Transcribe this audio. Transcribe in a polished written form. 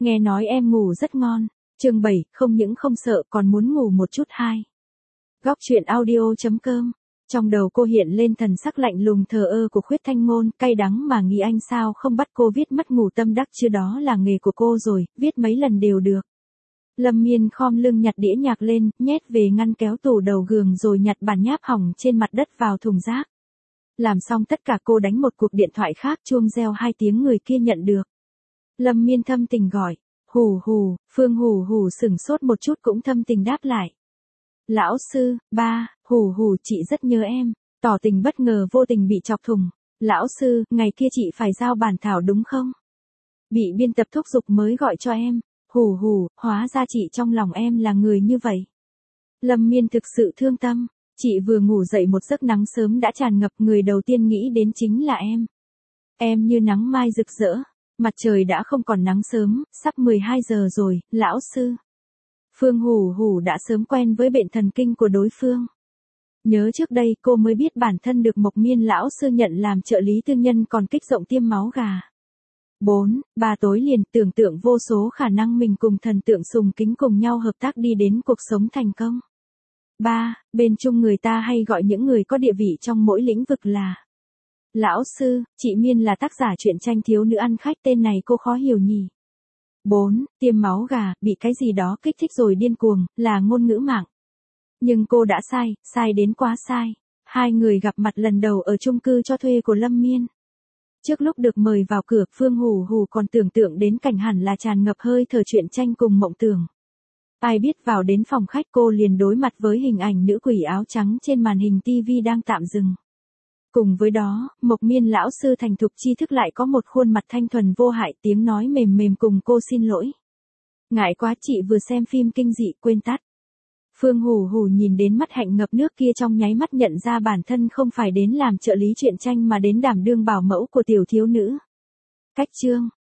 nghe nói em ngủ rất ngon. Chương 7, không những không sợ còn muốn ngủ một chút hai. Góc truyện audio.com. Trong đầu cô hiện lên thần sắc lạnh lùng thờ ơ của Khuyết Thanh Ngôn, cay đắng mà nghĩ anh sao không bắt cô viết mất ngủ tâm đắc chứ, đó là nghề của cô rồi, viết mấy lần đều được. Lâm Miên khom lưng nhặt đĩa nhạc lên, nhét về ngăn kéo tủ đầu giường rồi nhặt bản nháp hỏng trên mặt đất vào thùng rác. Làm xong tất cả cô đánh một cuộc điện thoại khác, chuông reo 2 tiếng người kia nhận được. Lâm Miên thâm tình gọi, hù hù, Phương hù hù sửng sốt một chút cũng thâm tình đáp lại. Lão sư, ba, hù hù chị rất nhớ em, tỏ tình bất ngờ vô tình bị chọc thùng. Lão sư, ngày kia chị phải giao bản thảo đúng không? Bị biên tập thúc giục mới gọi cho em, hù hù, hóa ra chị trong lòng em là người như vậy. Lâm Miên thực sự thương tâm, chị vừa ngủ dậy một giấc nắng sớm đã tràn ngập, người đầu tiên nghĩ đến chính là em. Em như nắng mai rực rỡ, mặt trời đã không còn nắng sớm, sắp 12 giờ rồi, lão sư. Phương hù hù đã sớm quen với bệnh thần kinh của đối phương. Nhớ trước đây cô mới biết bản thân được Mộc Miên lão sư nhận làm trợ lý tư nhân còn kích rộng tiêm máu gà. 4, 3 tối liền tưởng tượng vô số khả năng mình cùng thần tượng sùng kính cùng nhau hợp tác đi đến cuộc sống thành công. 3, bên chung người ta hay gọi những người có địa vị trong mỗi lĩnh vực là lão sư, chị Miên là tác giả truyện tranh thiếu nữ ăn khách, tên này cô khó hiểu nhỉ. 4, tiêm máu gà, bị cái gì đó kích thích rồi điên cuồng, là ngôn ngữ mạng. Nhưng cô đã sai, sai đến quá sai. Hai người gặp mặt lần đầu ở chung cư cho thuê của Lâm Miên. Trước lúc được mời vào cửa, Phương hù hù còn tưởng tượng đến cảnh hẳn là tràn ngập hơi thở truyện tranh cùng mộng tưởng. Ai biết vào đến phòng khách cô liền đối mặt với hình ảnh nữ quỷ áo trắng trên màn hình TV đang tạm dừng. Cùng với đó, Mộc Miên lão sư thành thục tri thức lại có một khuôn mặt thanh thuần vô hại, tiếng nói mềm mềm cùng cô xin lỗi. Ngại quá chị vừa xem phim kinh dị quên tắt. Phương hù hù nhìn đến mắt hạnh ngập nước kia trong nháy mắt nhận ra bản thân không phải đến làm trợ lý truyện tranh mà đến đảm đương bảo mẫu của tiểu thiếu nữ. Cách chương,